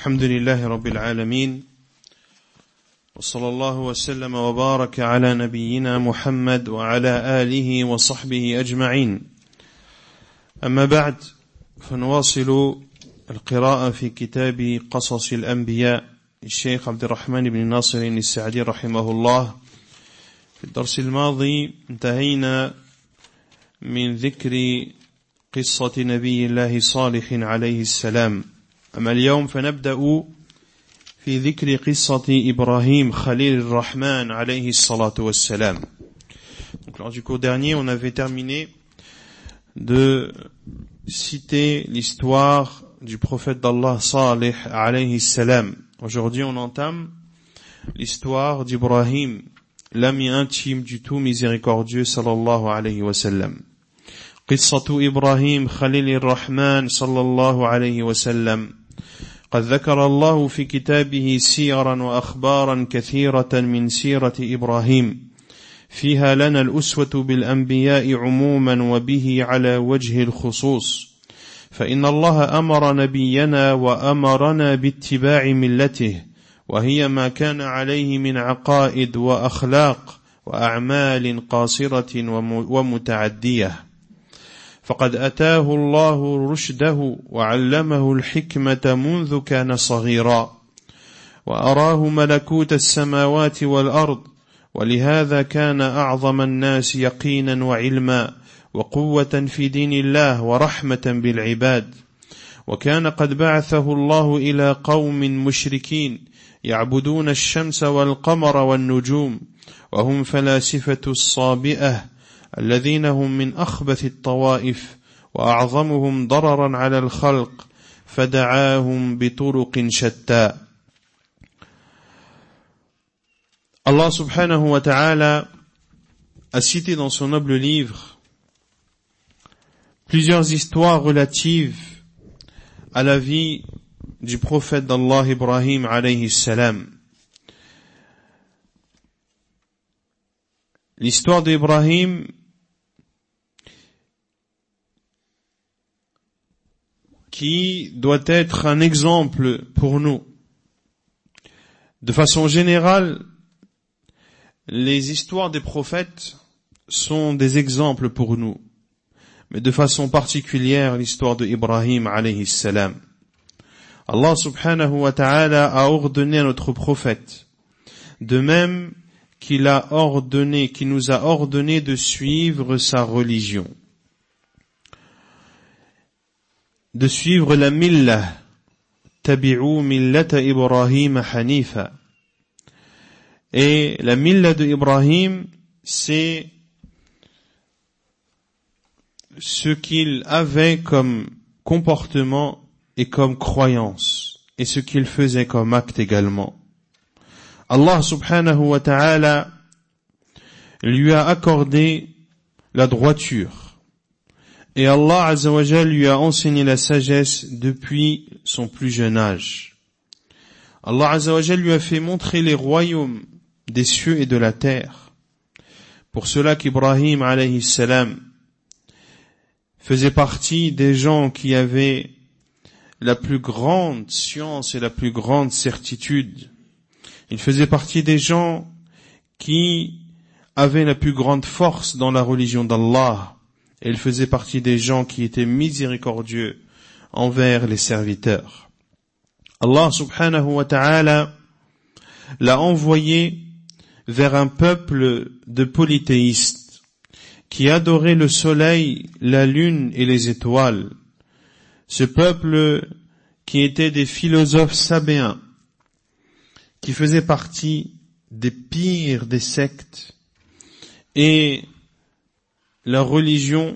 الحمد لله رب العالمين وصلى الله وسلم وبارك على نبينا محمد وعلى آله وصحبه أجمعين. أما بعد، فنواصل القراءة في كتاب قصص الأنبياء الشيخ عبد الرحمن بن ناصر السعدي رحمه الله. في الدرس الماضي انتهينا من ذكر قصة نبي الله صالح عليه السلام. أما اليوم فنبدأ في ذكر قصة إبراهيم خليل الرحمن عليه الصلاة والسلام. Donc, lors du cours dernier, on avait terminé de citer l'histoire du prophète d'Allah Salih alayhi salam. Aujourd'hui, on entame l'histoire d'Ibrahim, l'ami intime du tout miséricordieux sallallahu alayhi wa sallam. قصة إبراهيم خليل الرحمن صلى الله عليه وسلم. قد ذكر الله في كتابه سيرا وأخبارا كثيرة من سيرة إبراهيم، فيها لنا الأسوة بالأنبياء عموما وبه على وجه الخصوص، فإن الله أمر نبينا وأمرنا باتباع ملته، وهي ما كان عليه من عقائد وأخلاق وأعمال قاصرة ومتعدية. فقد أتاه الله رشده وعلمه الحكمة منذ كان صغيرا، وأراه ملكوت السماوات والأرض، ولهذا كان أعظم الناس يقينا وعلما وقوة في دين الله ورحمة بالعباد. وكان قد بعثه الله إلى قوم مشركين يعبدون الشمس والقمر والنجوم، وهم فلاسفة الصابئة الذين هم من أخبث الطوائف وأعظمهم ضررا على الخلق، فدعاهم بطرق شتى. Allah subhanahu wa ta'ala a cité dans son noble livre plusieurs histoires relatives à la vie du prophète d'Allah Ibrahim alayhi salam. L'histoire d'Ibrahim qui doit être un exemple pour nous. De façon générale, les histoires des prophètes sont des exemples pour nous, mais de façon particulière l'histoire de Ibrahim alayhi salam. Allah subhanahu wa ta'ala a ordonné à notre prophète, de même qu'il nous a ordonné de suivre sa religion, de suivre la millah, tabi'u millata Ibrahim hanifa. Et la millah de Ibrahim, c'est ce qu'il avait comme comportement et comme croyance, et ce qu'il faisait comme acte également. Allah subhanahu wa ta'ala lui a accordé la droiture, et Allah azza wa jal lui a enseigné la sagesse depuis son plus jeune âge. Allah azza wa jal lui a fait montrer les royaumes des cieux et de la terre. Pour cela qu'Ibrahim alayhi salam faisait partie des gens qui avaient la plus grande science et la plus grande certitude. Il faisait partie des gens qui avaient la plus grande force dans la religion d'Allah. Et il faisait partie des gens qui étaient miséricordieux envers les serviteurs. Allah subhanahu wa ta'ala l'a envoyé vers un peuple de polythéistes qui adorait le soleil, la lune et les étoiles. Ce peuple qui était des philosophes sabéens, qui faisait partie des pires des sectes, et leur religion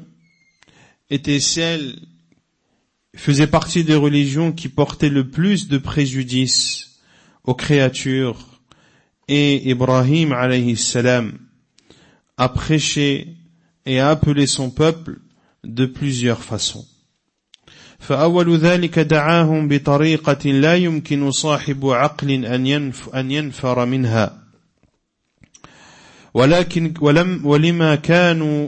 faisait partie des religions qui portaient le plus de préjudice aux créatures. Et Ibrahim alayhi salam a prêché et a appelé son peuple de plusieurs façons. فأول ذلك دعاهم بطريقة لا يمكن صاحب عقل أن ينفر منها، ولما كانوا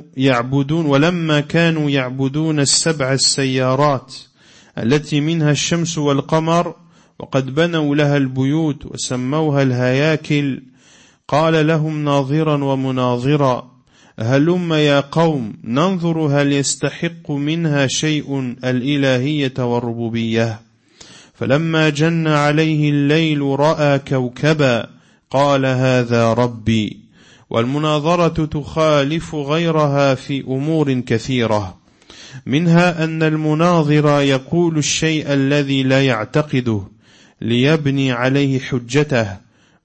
يعبدون السبع السيارات التي منها الشمس والقمر وقد بنوا لها البيوت وسموها الهياكل. قال لهم ناظرا ومناظرا: هلم يا قوم ننظر هل يستحق منها شيء الإلهية والربوبية. فلما جن عليه الليل رأى كوكبا قال هذا ربي. والمناظرة تخالف غيرها في أمور كثيرة، منها أن المناظر يقول الشيء الذي لا يعتقده ليبني عليه حجته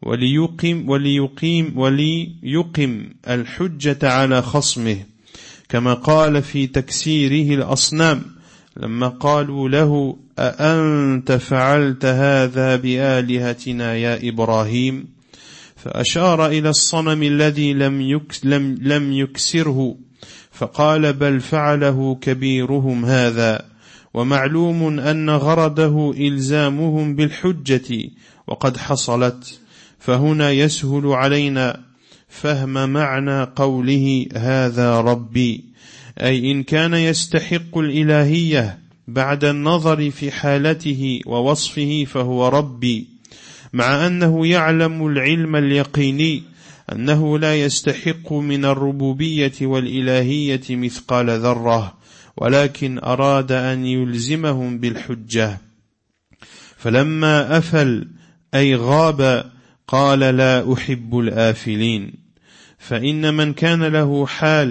وليقم الحجة على خصمه، كما قال في تكسيره الأصنام لما قالوا له: أأنت فعلت هذا بآلهتنا يا إبراهيم؟ فأشار إلى الصنم الذي لم يكسره فقال: بل فعله كبيرهم هذا. ومعلوم أن غرضه إلزامهم بالحجة وقد حصلت. فهنا يسهل علينا فهم معنى قوله هذا ربي، أي إن كان يستحق الإلهية بعد النظر في حالته ووصفه فهو ربي، مع أنه يعلم العلم اليقيني أنه لا يستحق من الربوبية والإلهية مثقال ذرة، ولكن أراد أن يلزمهم بالحجة. فلما أفل أي غاب قال: لا أحب الآفلين. فإن من كان له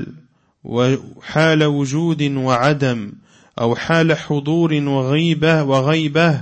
حال وجود وعدم، أو حال حضور وغيبة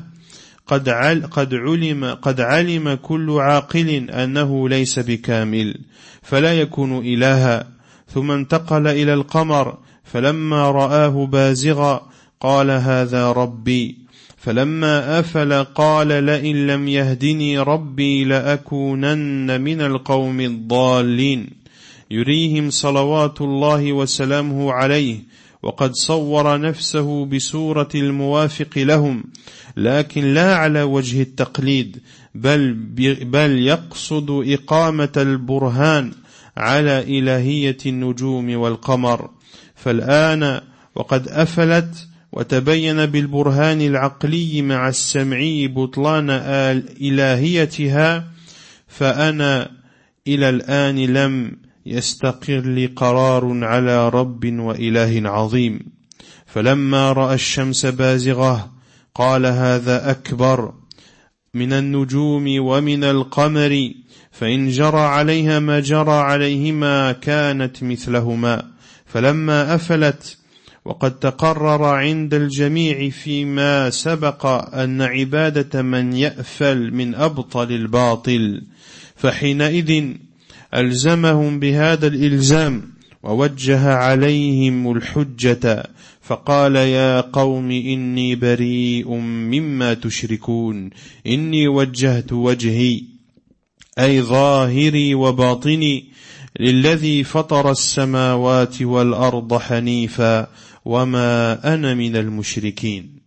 قد علم كل عاقل أنه ليس بكامل، فلا يكون إلها. ثم انتقل إلى القمر فلما رآه بازغا قال هذا ربي. فلما أفل قال: لئن لم يهدني ربي لأكونن من القوم الضالين. يريهم صلوات الله وسلامه عليه وقد صور نفسه بصورة الموافق لهم، لكن لا على وجه التقليد، بل يقصد إقامة البرهان على إلهية النجوم والقمر. فالآن وقد أفلت وتبين بالبرهان العقلي مع السمعي بطلان إلهيتها، فأنا إلى الآن لم يستقر لي قرار على رب وإله عظيم. فلما رأى الشمس بازغة قال هذا أكبر من النجوم ومن القمر، فإن جرى عليها ما جرى عليهما كانت مثلهما. فلما أفلت وقد تقرر عند الجميع فيما سبق أن عبادة من يأفل من أبطل الباطل، فحينئذ ألزمهم بهذا الإلزام ووجه عليهم الحجة، فقال: يا قوم إني بريء مما تشركون، إني وجهت وجهي أي ظاهري وباطني للذي فطر السماوات والأرض حنيفا وما أنا من المشركين.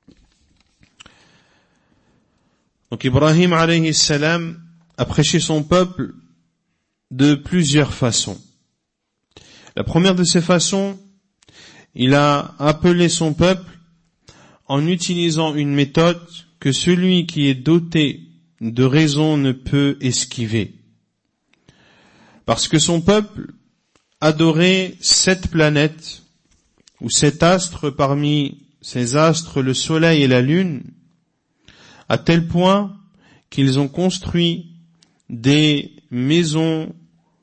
Donc Ibrahim alayhi salam a prêché son peuple de plusieurs façons. La première de ces façons, il a appelé son peuple en utilisant une méthode que celui qui est doté de raison ne peut esquiver. Parce que son peuple adorait 7 planètes ou 7 astres parmi ces astres, le soleil et la lune, à tel point qu'ils ont construit des maisons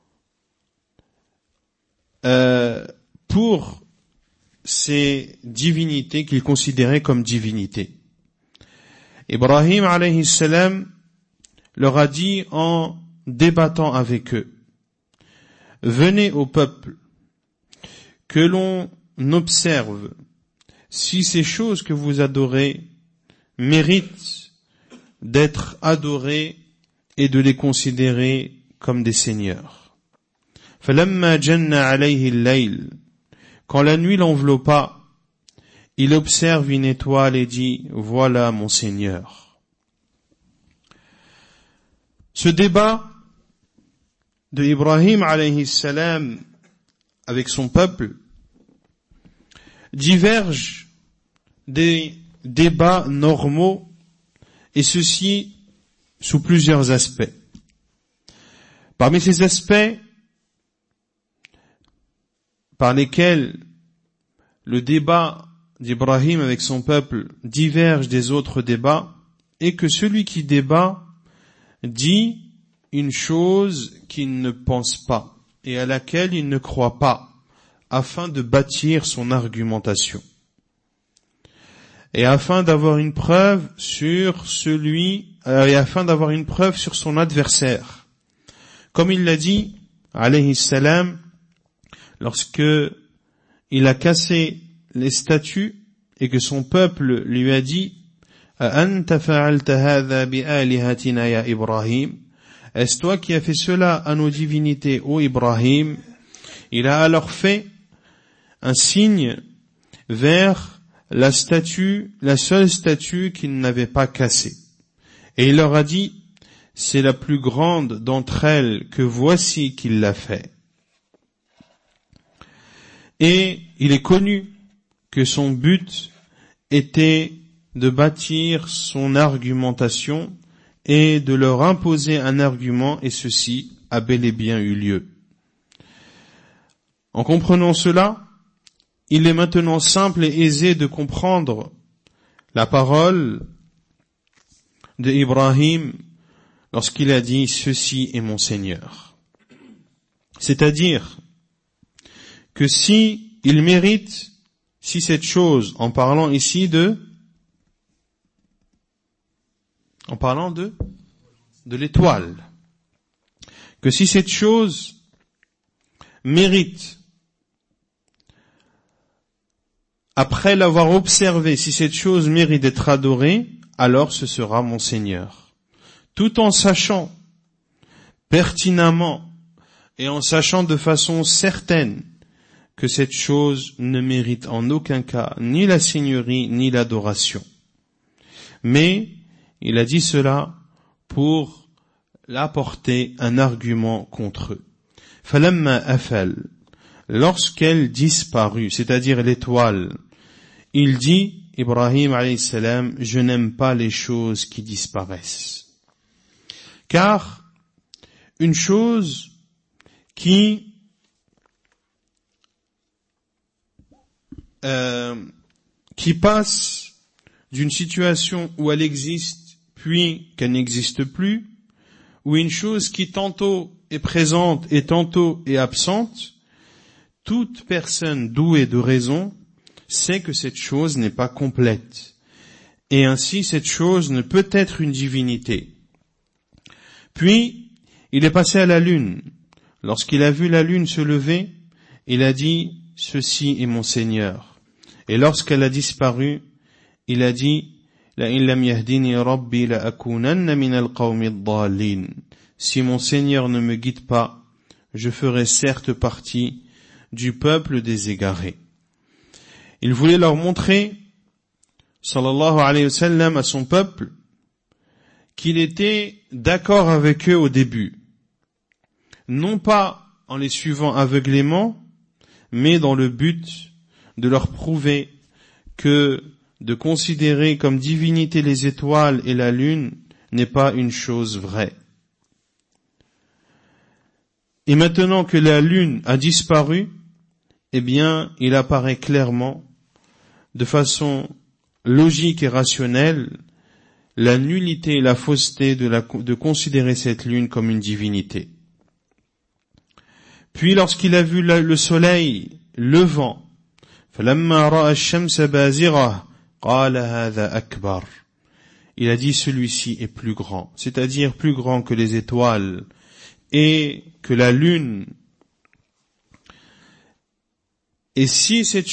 pour ces divinités qu'ils considéraient comme divinités. Ibrahim alayhi salam leur a dit en débattant avec eux: venez au peuple, que l'on observe si ces choses que vous adorez méritent d'être adorées et de les considérer comme des seigneurs. فَلَمَّا جَنَّ عَلَيْهِ اللَّيْلِ, quand la nuit l'enveloppa, il observe une étoile et dit: voilà mon Seigneur. Ce débat de Ibrahim alayhi salam avec son peuple diverge des débats normaux et ceci sous plusieurs aspects. Parmi ces aspects par lesquels le débat d'Ibrahim avec son peuple diverge des autres débats est que celui qui débat dit une chose qu'il ne pense pas et à laquelle il ne croit pas afin de bâtir son argumentation et afin d'avoir une preuve sur son adversaire. Comme il l'a dit, alayhi salam, lorsque il a cassé les statues et que son peuple lui a dit A'anta fa'alta hadha bi'alihatina ya Ibrahim, est-ce toi qui as fait cela à nos divinités, ô Ibrahim? Il a alors fait un signe vers la seule statue qu'il n'avait pas cassée. Et il leur a dit, c'est la plus grande d'entre elles que voici qu'il l'a fait. Et il est connu que son but était de bâtir son argumentation et de leur imposer un argument, et ceci a bel et bien eu lieu. En comprenant cela, il est maintenant simple et aisé de comprendre la parole de Ibrahim lorsqu'il a dit « Ceci est mon Seigneur ». C'est-à-dire que si cette chose, en parlant de l'étoile, que si cette chose mérite, après l'avoir observé, si cette chose mérite d'être adorée, alors ce sera mon Seigneur. Tout en sachant pertinemment et en sachant de façon certaine que cette chose ne mérite en aucun cas ni la seigneurie ni l'adoration. Mais il a dit cela pour apporter un argument contre eux. Falamma afal, lorsqu'elle disparut, c'est-à-dire l'étoile, il dit, Ibrahim alayhi salam, je n'aime pas les choses qui disparaissent. Car une chose qui passe d'une situation où elle existe puis qu'elle n'existe plus, ou une chose qui tantôt est présente et tantôt est absente, toute personne douée de raison sait que cette chose n'est pas complète. Et ainsi, cette chose ne peut être une divinité. Puis, il est passé à la lune. Lorsqu'il a vu la lune se lever, il a dit, « Ceci est mon Seigneur ». Et lorsqu'elle a disparu, il a dit, « لَإِنْ لَمْ يَهْدِنِي رَبِّي لَأَكُونَنَّ مِنَ الْقَوْمِ الضَّالِّينَ » Si mon Seigneur ne me guide pas, je ferai certes partie du peuple des égarés. Il voulait leur montrer, sallallahu alayhi wa sallam, à son peuple, qu'il était d'accord avec eux au début. Non pas en les suivant aveuglément, mais dans le but de leur prouver que de considérer comme divinité les étoiles et la lune n'est pas une chose vraie. Et maintenant que la lune a disparu, eh bien, il apparaît clairement, de façon logique et rationnelle, la nullité et la fausseté de considérer cette lune comme une divinité. Puis lorsqu'il a vu le soleil levant, فَلَمَّا رَأَى الشَّمْسَ بَازِغَةً قَالَ هَذَا أَكْبَرُ. Il a dit celui-ci est plus grand, c'est-à-dire plus grand que les étoiles et que la lune. Et si cette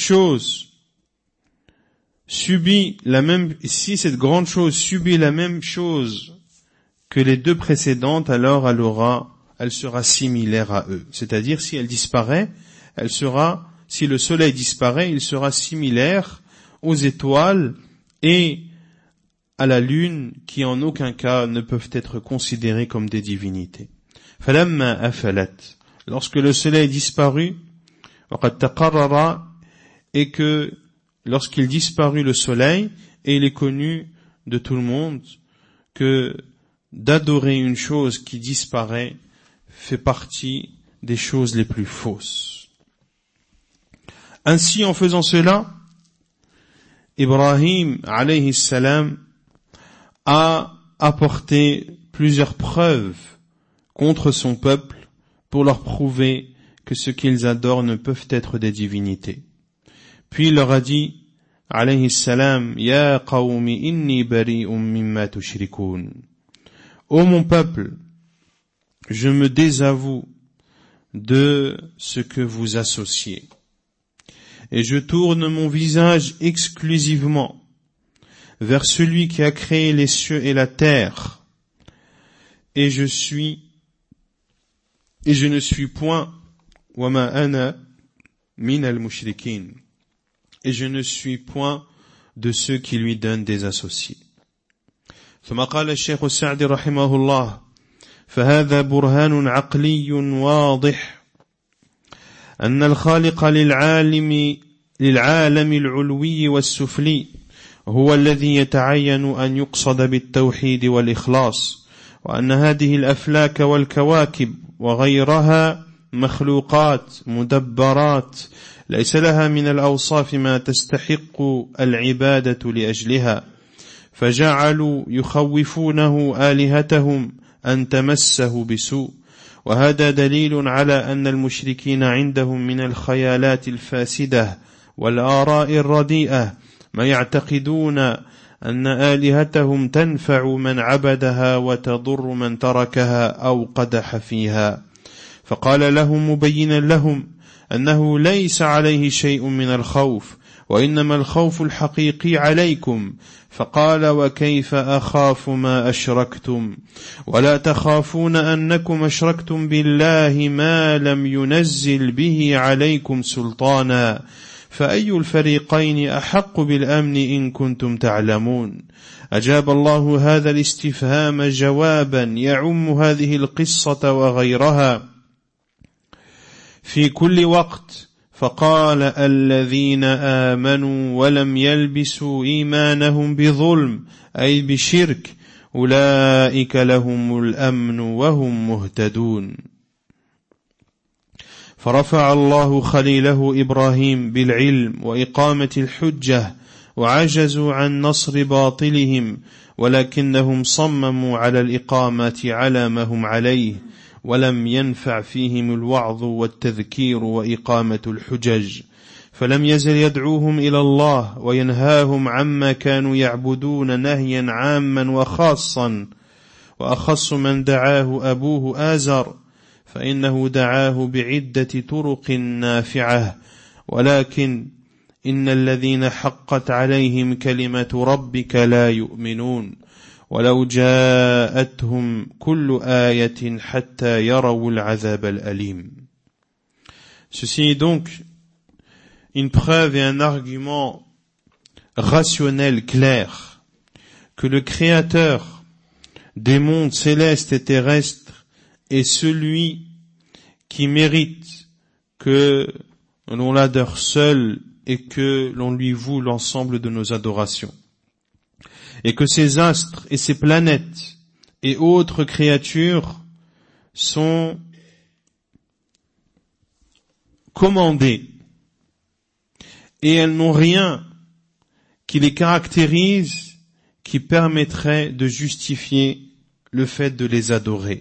grande chose subit la même chose que les deux précédentes, alors elle sera similaire à eux. C'est-à-dire, si elle disparaît, si le soleil disparaît, il sera similaire aux étoiles et à la lune, qui en aucun cas ne peuvent être considérées comme des divinités. Falamma afalat, lorsque le soleil disparut, waqad taqarrara, et que lorsqu'il disparut le soleil, et il est connu de tout le monde que d'adorer une chose qui disparaît fait partie des choses les plus fausses. Ainsi, en faisant cela, Ibrahim alayhi salam a apporté plusieurs preuves contre son peuple pour leur prouver que ce qu'ils adorent ne peuvent être des divinités. Puis il leur a dit, alayhi salam, Ya qawmi inni bari'un mimma tushrikun. Ô mon peuple, je me désavoue de ce que vous associez. Et je tourne mon visage exclusivement vers celui qui a créé les cieux et la terre. Et je ne suis point wa ma ana min al-mushrikin. Et je ne suis point de ceux qui lui donnent des associés. ثم قال الشيخ السعدي رحمه الله فهذا برهان عقلي واضح أن الخالق للعالم العلوي والسفلي هو الذي يتعين أن يقصد بالتوحيد والإخلاص وأن هذه الأفلاك والكواكب وغيرها مخلوقات مدبرات ليس لها من الأوصاف ما تستحق العبادة لأجلها فجعلوا يخوفونه آلهتهم أن تمسه بسوء وهذا دليل على أن المشركين عندهم من الخيالات الفاسدة والآراء الرديئة ما يعتقدون أن آلهتهم تنفع من عبدها وتضر من تركها أو قدح فيها فقال لهم مبينا لهم أنه ليس عليه شيء من الخوف وإنما الخوف الحقيقي عليكم فقال وكيف أخاف ما أشركتم ولا تخافون أنكم أشركتم بالله ما لم ينزل به عليكم سلطانا فأي الفريقين أحق بالأمن إن كنتم تعلمون أجاب الله هذا الاستفهام جوابا يعم هذه القصة وغيرها في كل وقت فقال الذين آمنوا ولم يلبسوا إيمانهم بظلم أي بشرك أولئك لهم الأمن وهم مهتدون فرفع الله خليله إبراهيم بالعلم وإقامة الحجة وعجزوا عن نصر باطلهم ولكنهم صمموا على الإقامة على ما هم عليه ولم ينفع فيهم الوعظ والتذكير وإقامة الحجج فلم يزل يدعوهم إلى الله وينهاهم عما كانوا يعبدون نهيا عاما وخاصا وأخص من دعاه أبوه آزر فإنه دعاه بعدة طرق نافعة ولكن إن الذين حقت عليهم كلمة ربك لا يؤمنون ولو جاءتهم كل آية حتى يروا العذاب الأليم. Ceci est donc une preuve et un argument rationnel clair que le Créateur des mondes célestes et terrestres est celui qui mérite que l'on l'adore seul et que l'on lui voue l'ensemble de nos adorations. Et que ces astres et ces planètes et autres créatures sont commandées et elles n'ont rien qui les caractérise qui permettrait de justifier le fait de les adorer.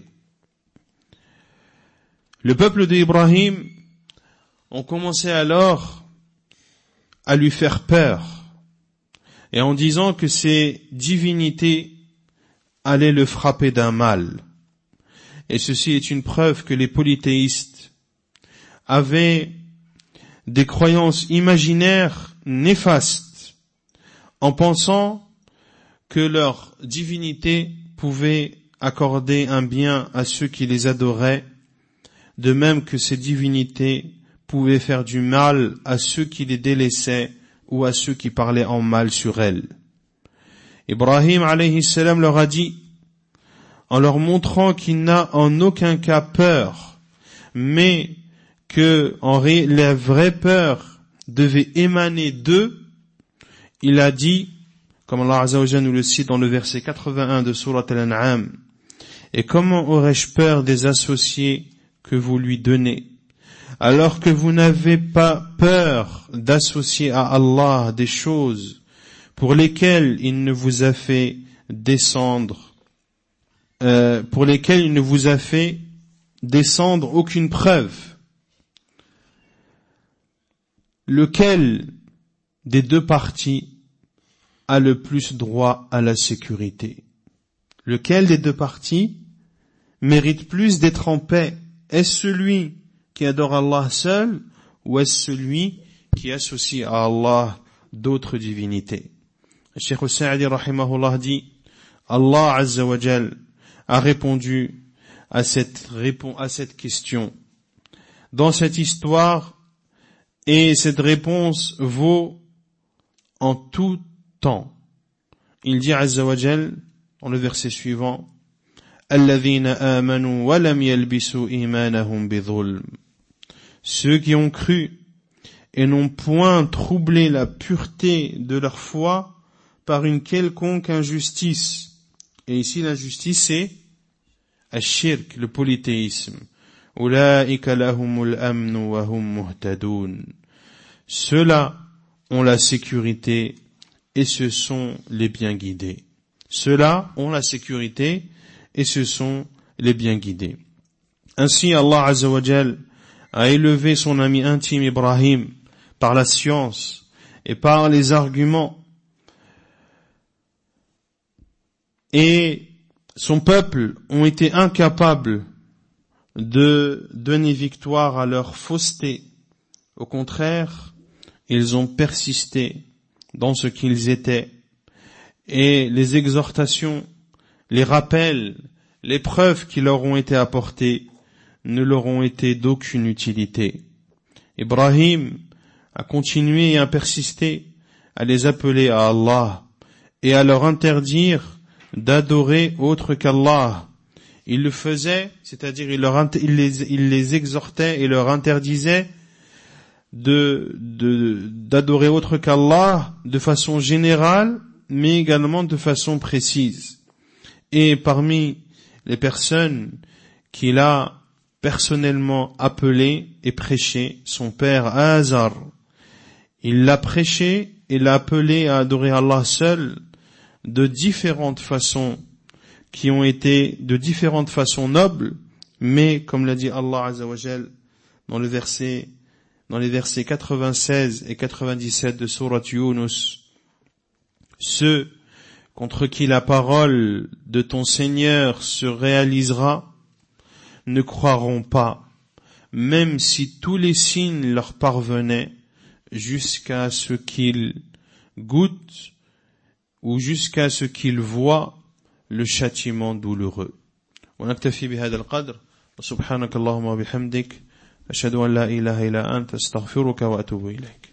Le peuple d'Ibrahim ont commencé alors à lui faire peur et en disant que ces divinités allaient le frapper d'un mal. Et ceci est une preuve que les polythéistes avaient des croyances imaginaires néfastes en pensant que leur divinité pouvait accorder un bien à ceux qui les adoraient, de même que ces divinités pouvaient faire du mal à ceux qui les délaissaient ou à ceux qui parlaient en mal sur elles. Ibrahim alayhi salam leur a dit, en leur montrant qu'il n'a en aucun cas peur, mais que la vraie peur devait émaner d'eux, il a dit comme Allah Azza wa Jalla nous le cite dans le verset 81 de Sourate Al-An'am. Et comment aurais-je peur des associés que vous lui donnez, alors que vous n'avez pas peur d'associer à Allah des choses pour lesquelles il ne vous a fait descendre, aucune preuve. Lequel des deux parties a le plus droit à la sécurité? Lequel des deux parties mérite plus d'être en paix? Est-ce celui qui adore Allah seul, ou est-ce celui qui associe à Allah d'autres divinités? Cheikh Al-Sa'di rahimahullah dit, Allah Azza wa Jal a répondu à cette question dans cette histoire, et cette réponse vaut en tout temps. Il dit Azza wa Jal dans le verset suivant, Alladhina amanu wa lam yalbisu imanahum bidhulm. Ceux qui ont cru et n'ont point troublé la pureté de leur foi par une quelconque injustice. Et ici l'injustice c'est ash-shirk, le polythéisme. Ulaika lahumul amnu wa hum muhtadun. Ceux-là ont la sécurité et ce sont les bien guidés. Ceux-là ont la sécurité et ce sont les bien guidés. Ainsi, Allah Azza wa Jal a élevé son ami intime Ibrahim par la science et par les arguments. Et son peuple ont été incapables de donner victoire à leur fausseté. Au contraire, ils ont persisté dans ce qu'ils étaient. Et les exhortations, les rappels, les preuves qui leur ont été apportées ne leur ont été d'aucune utilité. Ibrahim a continué et a persisté à les appeler à Allah et à leur interdire d'adorer autre qu'Allah. Il le faisait, c'est-à-dire il les exhortait et leur interdisait d'adorer autre qu'Allah de façon générale, mais également de façon précise. Et parmi les personnes qu'il a personnellement appelé et prêché, son père Azar, il l'a prêché et l'a appelé à adorer Allah seul de différentes façons qui ont été de différentes façons nobles, mais comme l'a dit Allah Azza wa Jal dans les versets 96 et 97 de Sourate Yunus, ceux contre qui la parole de ton Seigneur se réalisera ne croiront pas, même si tous les signes leur parvenaient, jusqu'à ce qu'ils goûtent ou jusqu'à ce qu'ils voient le châtiment douloureux. ونكتفي بهذا القدر وسبحانك اللهم وبحمدك أشهد أن لا إله إلا أنت أستغفرك وأتوب إليك.